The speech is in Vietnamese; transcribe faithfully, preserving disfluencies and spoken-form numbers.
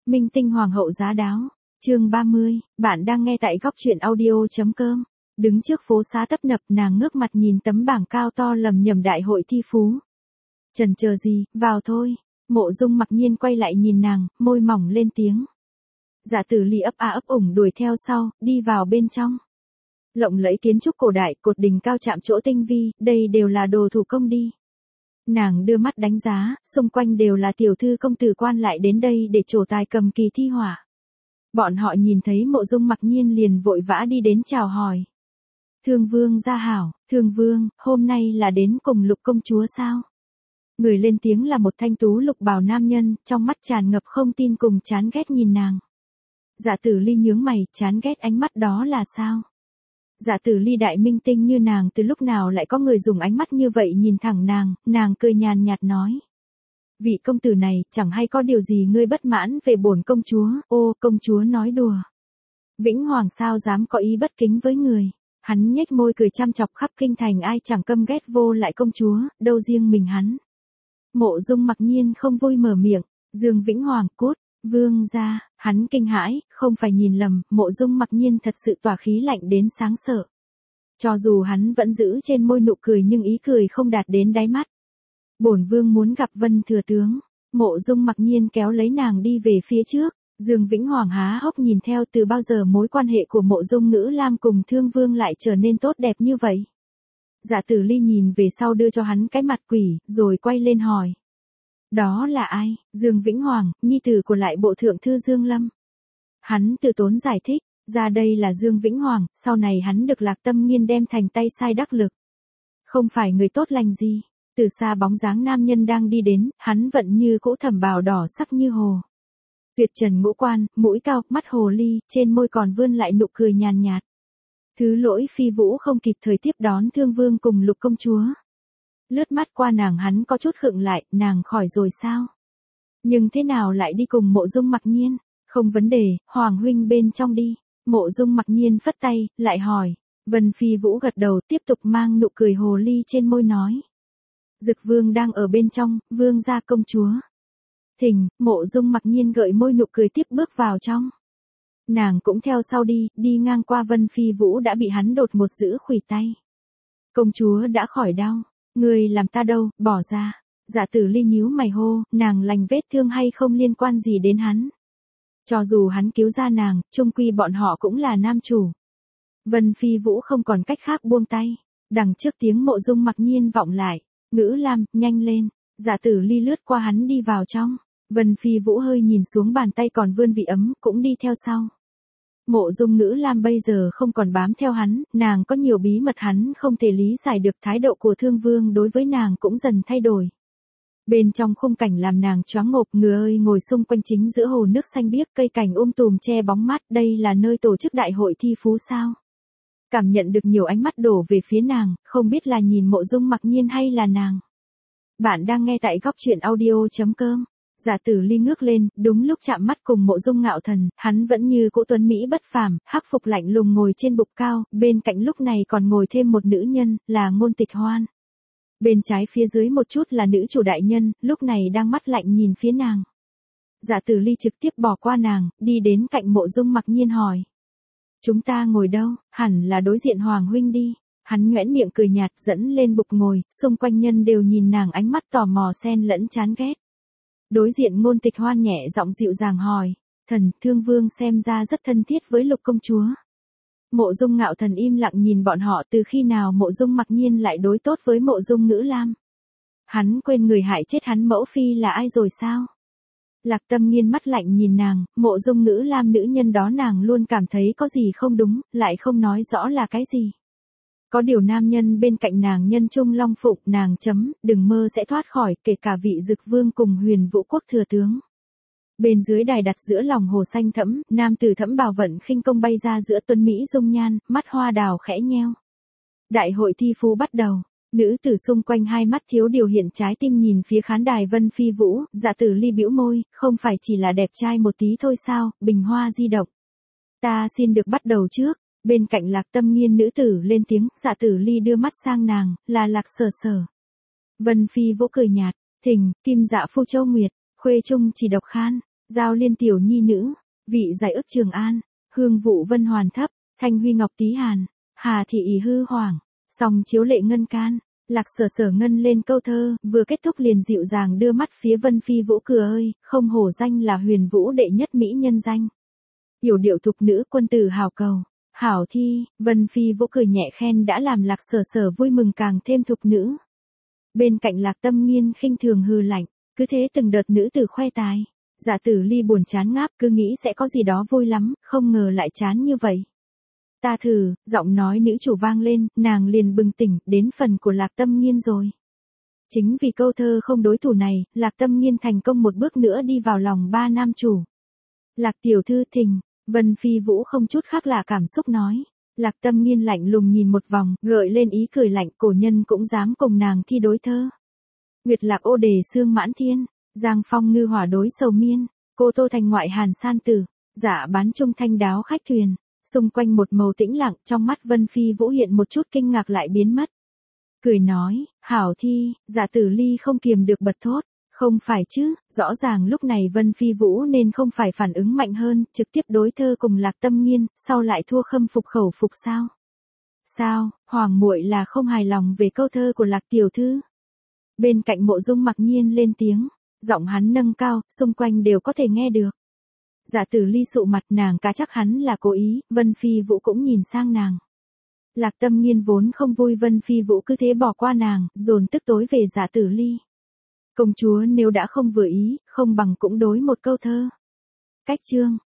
Minh tinh hoàng hậu giá đáo. Chương ba mươi, bạn đang nghe tại góc truyện audio.com. Đứng trước phố xá tấp nập, nàng ngước mặt nhìn tấm bảng cao to lầm nhầm đại hội thi phú. Chần chờ gì, vào thôi. Mộ Dung mặc nhiên quay lại nhìn nàng, môi mỏng lên tiếng. Dạ Tử Ly ấp a ấp ủng đuổi theo sau, đi vào bên trong. Lộng lẫy kiến trúc cổ đại, cột đình cao chạm chỗ tinh vi, đây đều là đồ thủ công đi. Nàng đưa mắt đánh giá, xung quanh đều là tiểu thư công tử quan lại đến đây để trổ tài cầm kỳ thi họa. Bọn họ nhìn thấy Mộ Dung mặc nhiên liền vội vã đi đến chào hỏi. Thương vương gia hảo, thương vương, hôm nay là đến cùng Lục công chúa sao? Người lên tiếng là một thanh tú lục bào nam nhân, trong mắt tràn ngập không tin cùng chán ghét nhìn nàng. Dạ Tử Ly nhướng mày, chán ghét ánh mắt đó là sao? Dạ Tử Ly đại minh tinh như nàng từ lúc nào lại có người dùng ánh mắt như vậy nhìn thẳng nàng, nàng cười nhàn nhạt nói. Vị công tử này, chẳng hay có điều gì ngươi bất mãn về bổn công chúa, ô công chúa nói đùa. Vĩnh Hoàng sao dám có ý bất kính với người, hắn nhếch môi cười chăm chọc khắp kinh thành ai chẳng căm ghét vô lại công chúa, đâu riêng mình hắn. Mộ Dung mặc nhiên không vui mở miệng, Dương Vĩnh Hoàng cút, vương gia, hắn kinh hãi, không phải nhìn lầm, Mộ Dung mặc nhiên thật sự tỏa khí lạnh đến sáng sợ. Cho dù hắn vẫn giữ trên môi nụ cười nhưng ý cười không đạt đến đáy mắt. Bổn vương muốn gặp Vân thừa tướng. Mộ Dung mặc nhiên kéo lấy nàng đi về phía trước. Dương Vĩnh Hoàng há hốc nhìn theo, từ bao giờ mối quan hệ của Mộ Dung Ngữ Lam cùng Thương Vương lại trở nên tốt đẹp như vậy. Dạ Tử Ly nhìn về sau đưa cho hắn cái mặt quỷ, rồi quay lên hỏi. Đó là ai? Dương Vĩnh Hoàng, nhi tử của lại bộ thượng thư Dương Lâm. Hắn từ tốn giải thích, ra đây là Dương Vĩnh Hoàng, sau này hắn được Lạc Tâm Nghiên đem thành tay sai đắc lực. Không phải người tốt lành gì. Từ xa bóng dáng nam nhân đang đi đến, hắn vẫn như cũ thẩm bào đỏ sắc như hồ. Tuyệt trần ngũ quan, mũi cao, mắt hồ ly, trên môi còn vươn lại nụ cười nhàn nhạt. Thứ lỗi Phi Vũ không kịp thời tiếp đón Thương Vương cùng Lục công chúa. Lướt mắt qua nàng hắn có chút khựng lại, nàng khỏi rồi sao? Nhưng thế nào lại đi cùng Mộ Dung mặc nhiên? Không vấn đề, Hoàng huynh bên trong đi. Mộ Dung mặc nhiên phất tay, lại hỏi. Vân Phi Vũ gật đầu tiếp tục mang nụ cười hồ ly trên môi nói. Dực vương đang ở bên trong, vương gia công chúa. Thỉnh, Mộ Dung mặc nhiên gợi môi nụ cười tiếp bước vào trong. Nàng cũng theo sau đi, đi ngang qua Vân Phi Vũ đã bị hắn đột một giữ khuỷu tay. Công chúa đã khỏi đau, người làm ta đâu, bỏ ra. Dạ Tử Ly nhíu mày hô, nàng lành vết thương hay không liên quan gì đến hắn. Cho dù hắn cứu ra nàng, chung quy bọn họ cũng là nam chủ. Vân Phi Vũ không còn cách khác buông tay. Đằng trước tiếng Mộ Dung mặc nhiên vọng lại. Ngữ Lam, nhanh lên. Dạ Tử Ly lướt qua hắn đi vào trong. Vân Phi Vũ hơi nhìn xuống bàn tay còn vươn vị ấm, cũng đi theo sau. Mộ Dung Ngữ Lam bây giờ không còn bám theo hắn, nàng có nhiều bí mật hắn không thể lý giải được, thái độ của Thương Vương đối với nàng cũng dần thay đổi. Bên trong khung cảnh làm nàng choáng ngộp, người ơi ngồi xung quanh chính giữa hồ nước xanh biếc, cây cảnh um tùm che bóng mát, đây là nơi tổ chức đại hội thi phú sao? Cảm nhận được nhiều ánh mắt đổ về phía nàng, không biết là nhìn Mộ Dung mặc nhiên hay là nàng. Bạn đang nghe tại góc truyện audio.com. Dạ Tử Ly ngước lên, đúng lúc chạm mắt cùng Mộ Dung Ngạo Thần, hắn vẫn như cũ tuấn mỹ bất phàm, hắc phục lạnh lùng ngồi trên bục cao, bên cạnh lúc này còn ngồi thêm một nữ nhân, là Ngôn Tịch Hoan. Bên trái phía dưới một chút là nữ chủ đại nhân, lúc này đang mắt lạnh nhìn phía nàng. Dạ Tử Ly trực tiếp bỏ qua nàng, đi đến cạnh Mộ Dung mặc nhiên hỏi. Chúng ta ngồi đâu, hẳn là đối diện Hoàng huynh đi. Hắn nhoẻn miệng cười nhạt dẫn lên bục ngồi, xung quanh nhân đều nhìn nàng ánh mắt tò mò xen lẫn chán ghét. Đối diện Ngôn Tịch Hoan nhẹ giọng dịu dàng hỏi, thần, Thương Vương xem ra rất thân thiết với Lục công chúa. Mộ Dung Ngạo Thần im lặng nhìn bọn họ, từ khi nào Mộ Dung mặc nhiên lại đối tốt với Mộ Dung Ngữ Lam. Hắn quên người hại chết hắn mẫu phi là ai rồi sao? Lạc Tâm Nghiên mắt lạnh nhìn nàng, Mộ Dung Ngữ Lam nữ nhân đó nàng luôn cảm thấy có gì không đúng, lại không nói rõ là cái gì. Có điều nam nhân bên cạnh nàng nhân trung long phụng, nàng chấm, đừng mơ sẽ thoát khỏi, kể cả vị Dực Vương cùng Huyền Vũ Quốc thừa tướng. Bên dưới đài đặt giữa lòng hồ xanh thẫm, nam tử Thẫm Bào Vận khinh công bay ra giữa tuấn mỹ dung nhan, mắt hoa đào khẽ nheo. Đại hội thi phú bắt đầu, nữ tử xung quanh hai mắt thiếu điều hiện trái tim nhìn phía khán đài Vân Phi Vũ, Dạ Tử Ly bĩu môi, không phải chỉ là đẹp trai một tí thôi sao, bình hoa di động. Ta xin được bắt đầu trước. Bên cạnh Lạc Tâm Nghiên nữ tử lên tiếng, Dạ Tử Ly đưa mắt sang nàng, là Lạc Sở Sở. Vân Phi Vũ cười nhạt, thỉnh, Kim Dạ Phu Châu Nguyệt, khuê trung chỉ độc khan. Giao liên tiểu nhi nữ, vị giải ức Trường An, hương vụ vân hoàn thấp, thanh huy ngọc tí hàn, hà thị ý hư hoàng, song chiếu lệ ngân can. Lạc Sở Sở ngân lên câu thơ, vừa kết thúc liền dịu dàng đưa mắt phía Vân Phi Vũ cười ơi, không hổ danh là huyền vũ đệ nhất mỹ nhân danh. Yểu điệu thục nữ quân tử hào cầu, hảo thi, Vân Phi Vũ cười nhẹ khen đã làm Lạc Sở Sở vui mừng càng thêm thục nữ. Bên cạnh Lạc Tâm Nghiên khinh thường hừ lạnh, cứ thế từng đợt nữ tử khoe tài. Dạ Tử Ly buồn chán ngáp, cứ nghĩ sẽ có gì đó vui lắm, không ngờ lại chán như vậy. Ta thử, giọng nói nữ chủ vang lên, nàng liền bừng tỉnh, đến phần của Lạc Tâm Nghiên rồi. Chính vì câu thơ không đối thủ này, Lạc Tâm Nghiên thành công một bước nữa đi vào lòng ba nam chủ. Lạc tiểu thư thình, Vân Phi Vũ không chút khác lạ cảm xúc nói. Lạc Tâm Nghiên lạnh lùng nhìn một vòng, gợi lên ý cười lạnh, cổ nhân cũng dám cùng nàng thi đối thơ. Nguyệt lạc ô đề xương mãn thiên, giang phong ngư hỏa đối sầu miên, cô tô thành ngoại hàn san tử, dạ bán trung thanh đáo khách thuyền. Xung quanh một màu tĩnh lặng, trong mắt Vân Phi Vũ hiện một chút kinh ngạc lại biến mất. Cười nói, hảo thi, Dạ Tử Ly không kiềm được bật thốt. Không phải chứ, rõ ràng lúc này Vân Phi Vũ nên không phải phản ứng mạnh hơn, trực tiếp đối thơ cùng Lạc Tâm Nghiên, sau lại thua khâm phục khẩu phục sao? Sao, Hoàng muội là không hài lòng về câu thơ của Lạc tiểu thư? Bên cạnh Mộ Dung mặc nhiên lên tiếng, giọng hắn nâng cao, xung quanh đều có thể nghe được. Dạ Tử Ly sụ mặt, nàng cá chắc hắn là cố ý, Vân Phi Vũ cũng nhìn sang nàng. Lạc Tâm Nghiên vốn không vui Vân Phi Vũ cứ thế bỏ qua nàng, dồn tức tối về Dạ Tử Ly. Công chúa nếu đã không vừa ý, không bằng cũng đối một câu thơ. Cách chương.